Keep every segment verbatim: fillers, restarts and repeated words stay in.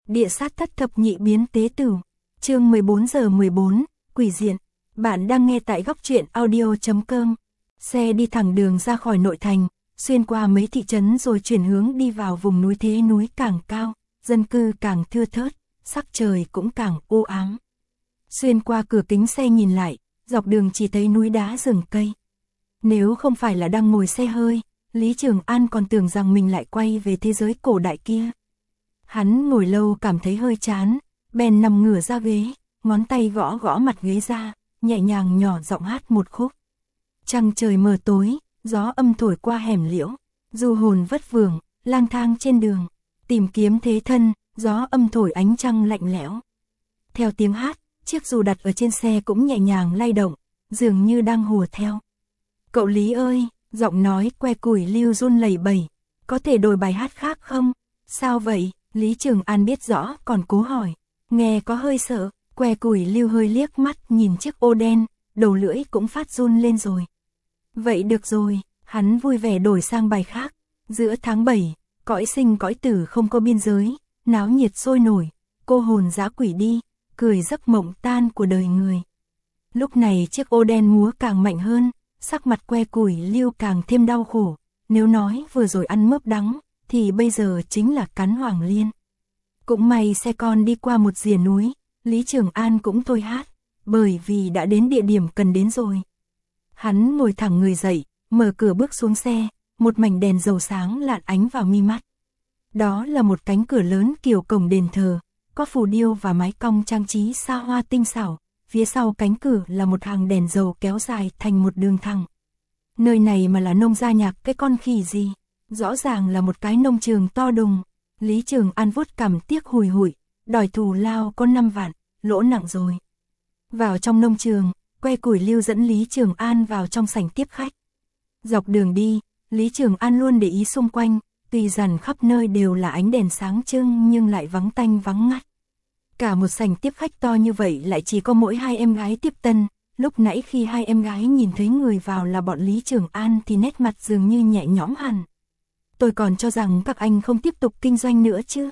Địa sát thất thập nhị biến tế tử. Chương mười bốn giờ mười bốn, quỷ diện. Bạn đang nghe tại góc truyện audio chấm com. Xe đi thẳng đường ra khỏi nội thành, xuyên qua mấy thị trấn rồi chuyển hướng đi vào vùng núi, thế núi càng cao, dân cư càng thưa thớt, sắc trời cũng càng u ám. Xuyên qua cửa kính xe nhìn lại, dọc đường chỉ thấy núi đá rừng cây. Nếu không phải là đang ngồi xe hơi, Lý Trường An còn tưởng rằng mình lại quay về thế giới cổ đại kia. Hắn ngồi lâu cảm thấy hơi chán, bèn nằm ngửa ra ghế, ngón tay gõ gõ mặt ghế ra, nhẹ nhàng nhỏ giọng hát một khúc. Trăng trời mờ tối, gió âm thổi qua hẻm liễu, du hồn vất vưởng, lang thang trên đường, tìm kiếm thế thân, gió âm thổi ánh trăng lạnh lẽo. Theo tiếng hát, chiếc dù đặt ở trên xe cũng nhẹ nhàng lay động, dường như đang hùa theo. Cậu Lý ơi, giọng nói que củi lưu run lẩy bẩy, có thể đổi bài hát khác không? Sao vậy? Lý Trường An biết rõ còn cố hỏi, nghe có hơi sợ. Que củi lưu hơi liếc mắt nhìn chiếc ô đen, đầu lưỡi cũng phát run lên rồi. Vậy được rồi, hắn vui vẻ đổi sang bài khác. Giữa tháng bảy, cõi sinh cõi tử không có biên giới, náo nhiệt sôi nổi, cô hồn dã quỷ đi, cười giấc mộng tan của đời người. Lúc này chiếc ô đen múa càng mạnh hơn, sắc mặt que củi lưu càng thêm đau khổ. Nếu nói vừa rồi ăn mướp đắng, thì bây giờ chính là cắn hoàng liên. Cũng may xe con đi qua một rìa núi, Lý Trường An cũng thôi hát, bởi vì đã đến địa điểm cần đến rồi. Hắn ngồi thẳng người dậy, mở cửa bước xuống xe, một mảnh đèn dầu sáng lạn ánh vào mi mắt. Đó là một cánh cửa lớn kiểu cổng đền thờ, có phù điêu và mái cong trang trí xa hoa tinh xảo, phía sau cánh cửa là một hàng đèn dầu kéo dài thành một đường thẳng. Nơi này mà là nông gia nhạc cái con khỉ gì, rõ ràng là một cái nông trường to đùng. Lý Trường An vuốt cằm tiếc hùi hụi, đòi thù lao có năm vạn, lỗ nặng rồi. Vào trong nông trường, que củi lưu dẫn Lý Trường An vào trong sảnh tiếp khách. Dọc đường đi, Lý Trường An luôn để ý xung quanh, tuy rằng khắp nơi đều là ánh đèn sáng trưng nhưng lại vắng tanh vắng ngắt. Cả một sảnh tiếp khách to như vậy lại chỉ có mỗi hai em gái tiếp tân. Lúc nãy khi hai em gái nhìn thấy người vào là bọn Lý Trường An thì nét mặt dường như nhẹ nhõm hẳn. Tôi còn cho rằng các anh không tiếp tục kinh doanh nữa chứ.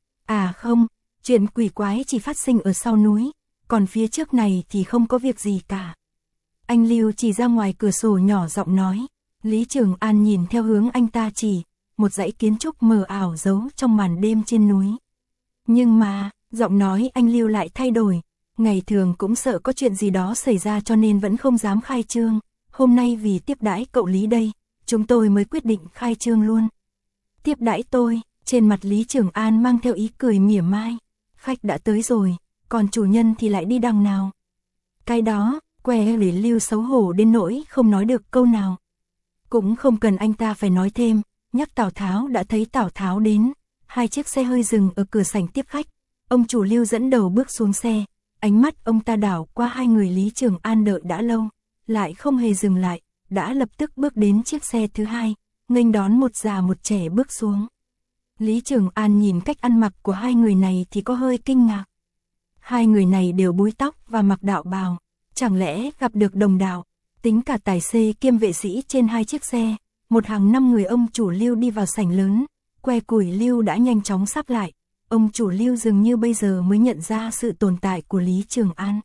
À không, chuyện quỷ quái chỉ phát sinh ở sau núi, còn phía trước này thì không có việc gì cả. Anh Lưu chỉ ra ngoài cửa sổ nhỏ giọng nói. Lý Trường An nhìn theo hướng anh ta chỉ, một dãy kiến trúc mờ ảo giấu trong màn đêm trên núi. Nhưng mà, giọng nói anh Lưu lại thay đổi, ngày thường cũng sợ có chuyện gì đó xảy ra cho nên vẫn không dám khai trương. Hôm nay vì tiếp đãi cậu Lý đây, chúng tôi mới quyết định khai trương luôn. Tiếp đãi tôi, trên mặt Lý Trường An mang theo ý cười mỉa mai. Khách đã tới rồi, còn chủ nhân thì lại đi đằng nào? Cái đó, que Lý Lưu xấu hổ đến nỗi không nói được câu nào. Cũng không cần anh ta phải nói thêm, nhắc Tào Tháo đã thấy Tào Tháo đến. Hai chiếc xe hơi dừng ở cửa sảnh tiếp khách. Ông chủ Lưu dẫn đầu bước xuống xe, ánh mắt ông ta đảo qua hai người Lý Trường An đợi đã lâu, lại không hề dừng lại, đã lập tức bước đến chiếc xe thứ hai, nghênh đón một già một trẻ bước xuống. Lý Trường An nhìn cách ăn mặc của hai người này thì có hơi kinh ngạc. Hai người này đều búi tóc và mặc đạo bào, chẳng lẽ gặp được đồng đạo? Tính cả tài xế kiêm vệ sĩ trên hai chiếc xe, một hàng năm người ông chủ Lưu đi vào sảnh lớn, que củi Lưu đã nhanh chóng sắp lại. Ông chủ Lưu dường như bây giờ mới nhận ra sự tồn tại của Lý Trường An.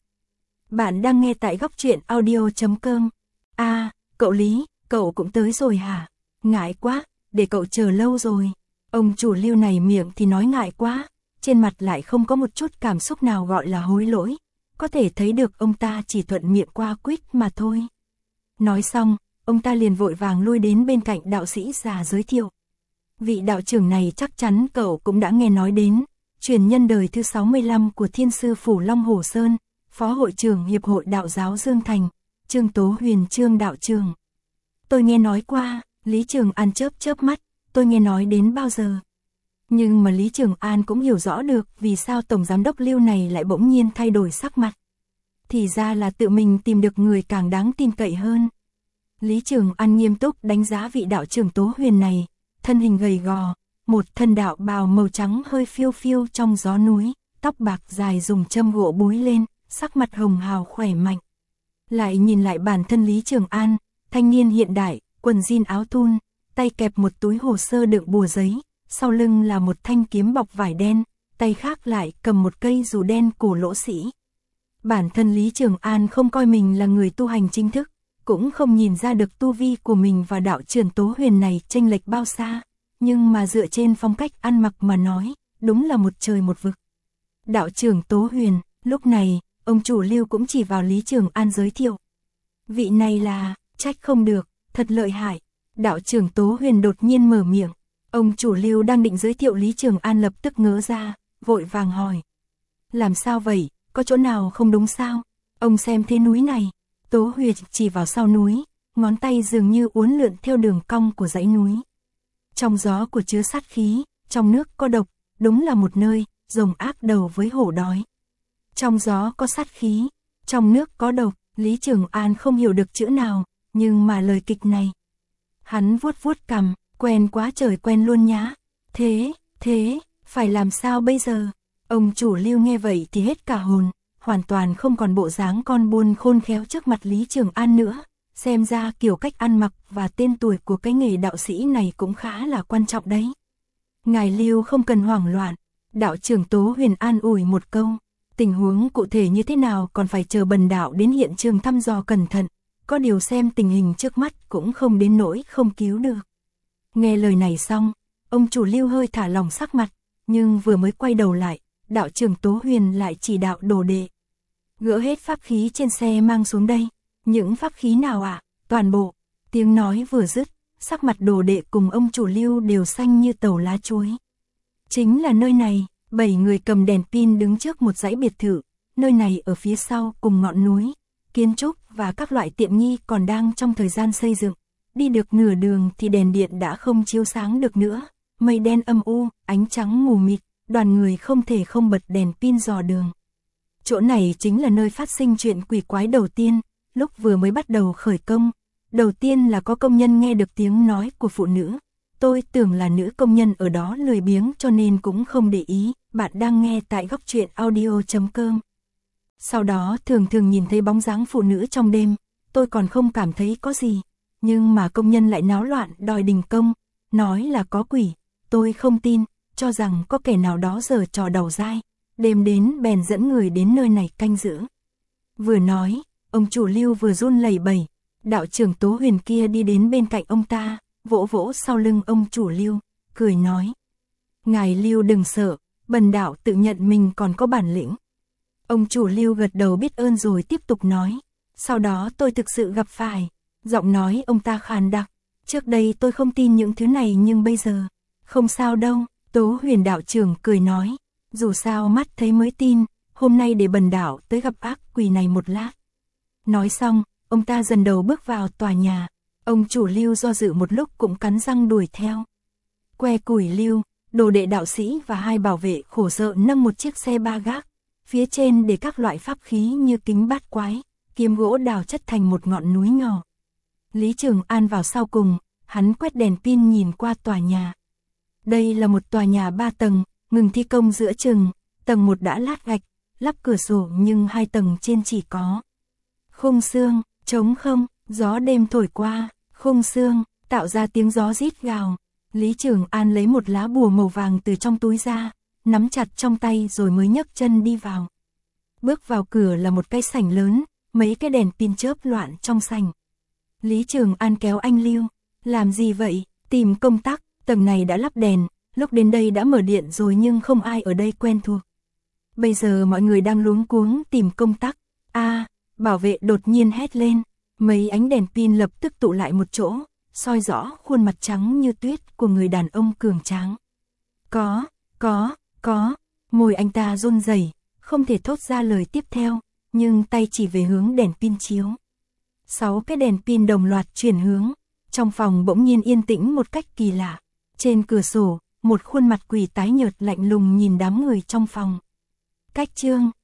Bạn đang nghe tại góc truyện audio chấm com. À, cậu Lý, cậu cũng tới rồi hả? Ngại quá, để cậu chờ lâu rồi. Ông chủ Lưu này miệng thì nói ngại quá, trên mặt lại không có một chút cảm xúc nào gọi là hối lỗi. Có thể thấy được ông ta chỉ thuận miệng qua quýt mà thôi. Nói xong, ông ta liền vội vàng lui đến bên cạnh đạo sĩ già giới thiệu. Vị đạo trưởng này chắc chắn cậu cũng đã nghe nói đến, truyền nhân đời thứ sáu mươi lăm của Thiên sư Phủ Long Hồ Sơn, Phó hội trưởng Hiệp hội Đạo giáo Dương Thành, Trương Tố Huyền Trương đạo trưởng. Tôi nghe nói qua, Lý Trường An chớp chớp mắt, tôi nghe nói đến bao giờ. Nhưng mà Lý Trường An cũng hiểu rõ được vì sao Tổng Giám đốc Lưu này lại bỗng nhiên thay đổi sắc mặt. Thì ra là tự mình tìm được người càng đáng tin cậy hơn. Lý Trường An nghiêm túc đánh giá vị đạo trưởng Tố Huyền này. Thân hình gầy gò, một thân đạo bào màu trắng hơi phiêu phiêu trong gió núi, tóc bạc dài dùng châm gỗ búi lên, sắc mặt hồng hào khỏe mạnh. Lại nhìn lại bản thân Lý Trường An, thanh niên hiện đại, quần jean áo thun, tay kẹp một túi hồ sơ đựng bùa giấy, sau lưng là một thanh kiếm bọc vải đen, tay khác lại cầm một cây dù đen cổ lỗ sĩ. Bản thân Lý Trường An không coi mình là người tu hành chính thức, cũng không nhìn ra được tu vi của mình và đạo trưởng Tố Huyền này chênh lệch bao xa, nhưng mà dựa trên phong cách ăn mặc mà nói, đúng là một trời một vực. Đạo trưởng Tố Huyền, lúc này, ông chủ Lưu cũng chỉ vào Lý Trường An giới thiệu. Vị này là, trách không được, thật lợi hại. Đạo trưởng Tố Huyền đột nhiên mở miệng, ông chủ Lưu đang định giới thiệu Lý Trường An lập tức ngớ ra, vội vàng hỏi. Làm sao vậy, có chỗ nào không đúng sao? Ông xem thế núi này. Tố Huyền chỉ vào sau núi, ngón tay dường như uốn lượn theo đường cong của dãy núi. Trong gió của chứa sát khí, trong nước có độc, đúng là một nơi, rồng ác đầu với hổ đói. Trong gió có sát khí, trong nước có độc, Lý Trường An không hiểu được chữ nào, nhưng mà lời kịch này. Hắn vuốt vuốt cằm, quen quá trời quen luôn nhá. Thế, thế, phải làm sao bây giờ? Ông chủ Lưu nghe vậy thì hết cả hồn, hoàn toàn không còn bộ dáng con buôn khôn khéo trước mặt Lý Trường An nữa. Xem ra kiểu cách ăn mặc và tên tuổi của cái nghề đạo sĩ này cũng khá là quan trọng đấy. Ngài Lưu không cần hoảng loạn, đạo trưởng Tố Huyền an ủi một câu. Tình huống cụ thể như thế nào còn phải chờ bần đạo đến hiện trường thăm dò cẩn thận, có điều xem tình hình trước mắt cũng không đến nỗi không cứu được. Nghe lời này xong, ông chủ Lưu hơi thả lỏng sắc mặt, nhưng vừa mới quay đầu lại, đạo trưởng Tố Huyền lại chỉ đạo đồ đệ. Gỡ hết pháp khí trên xe mang xuống đây. Những pháp khí nào ạ? À? Toàn bộ. Tiếng nói vừa dứt, sắc mặt đồ đệ cùng ông chủ Lưu đều xanh như tàu lá chuối. Chính là nơi này, bảy người cầm đèn pin đứng trước một dãy biệt thự, nơi này ở phía sau cùng ngọn núi, kiến trúc và các loại tiện nghi còn đang trong thời gian xây dựng. Đi được nửa đường thì đèn điện đã không chiếu sáng được nữa, mây đen âm u, ánh trắng mù mịt, đoàn người không thể không bật đèn pin dò đường. Chỗ này chính là nơi phát sinh chuyện quỷ quái đầu tiên. Lúc vừa mới bắt đầu khởi công, đầu tiên là có công nhân nghe được tiếng nói của phụ nữ. Tôi tưởng là nữ công nhân ở đó lười biếng cho nên cũng không để ý. Bạn đang nghe tại góc truyện audio chấm com. Sau đó thường thường nhìn thấy bóng dáng phụ nữ trong đêm, tôi còn không cảm thấy có gì. Nhưng mà công nhân lại náo loạn đòi đình công, nói là có quỷ. Tôi không tin, cho rằng có kẻ nào đó giở trò đầu dai. Đêm đến bèn dẫn người đến nơi này canh giữ. Vừa nói, ông chủ Lưu vừa run lẩy bẩy, đạo trưởng Tố Huyền kia đi đến bên cạnh ông ta, vỗ vỗ sau lưng ông chủ Lưu, cười nói. Ngài Lưu đừng sợ, bần đạo tự nhận mình còn có bản lĩnh. Ông chủ Lưu gật đầu biết ơn rồi tiếp tục nói. Sau đó tôi thực sự gặp phải, giọng nói ông ta khàn đặc. Trước đây tôi không tin những thứ này nhưng bây giờ, không sao đâu, Tố Huyền đạo trưởng cười nói. Dù sao mắt thấy mới tin, hôm nay để bần đạo tới gặp ác quỷ này một lát. Nói xong, ông ta dần đầu bước vào tòa nhà. Ông chủ Lưu do dự một lúc cũng cắn răng đuổi theo. Que củi Lưu, đồ đệ đạo sĩ và hai bảo vệ khổ sở nâng một chiếc xe ba gác. Phía trên để các loại pháp khí như kính bát quái, kiếm gỗ đào chất thành một ngọn núi nhỏ. Lý Trường An vào sau cùng, hắn quét đèn pin nhìn qua tòa nhà. Đây là một tòa nhà ba tầng, ngừng thi công giữa chừng, tầng một đã lát gạch, lắp cửa sổ nhưng hai tầng trên chỉ có khung xương, trống không, gió đêm thổi qua, khung xương, tạo ra tiếng gió rít gào. Lý Trường An lấy một lá bùa màu vàng từ trong túi ra, nắm chặt trong tay rồi mới nhấc chân đi vào. Bước vào cửa là một cái sảnh lớn, mấy cái đèn pin chớp loạn trong sảnh. Lý Trường An kéo anh Lưu, làm gì vậy, tìm công tắc, tầng này đã lắp đèn, lúc đến đây đã mở điện rồi nhưng không ai ở đây quen thuộc. Bây giờ mọi người đang luống cuống tìm công tắc. A, à, bảo vệ đột nhiên hét lên, mấy ánh đèn pin lập tức tụ lại một chỗ, soi rõ khuôn mặt trắng như tuyết của người đàn ông cường tráng. Có, có, có, môi anh ta run rẩy, không thể thốt ra lời tiếp theo, nhưng tay chỉ về hướng đèn pin chiếu. Sáu cái đèn pin đồng loạt chuyển hướng, trong phòng bỗng nhiên yên tĩnh một cách kỳ lạ. Trên cửa sổ, một khuôn mặt quỷ tái nhợt lạnh lùng nhìn đám người trong phòng. Cách chương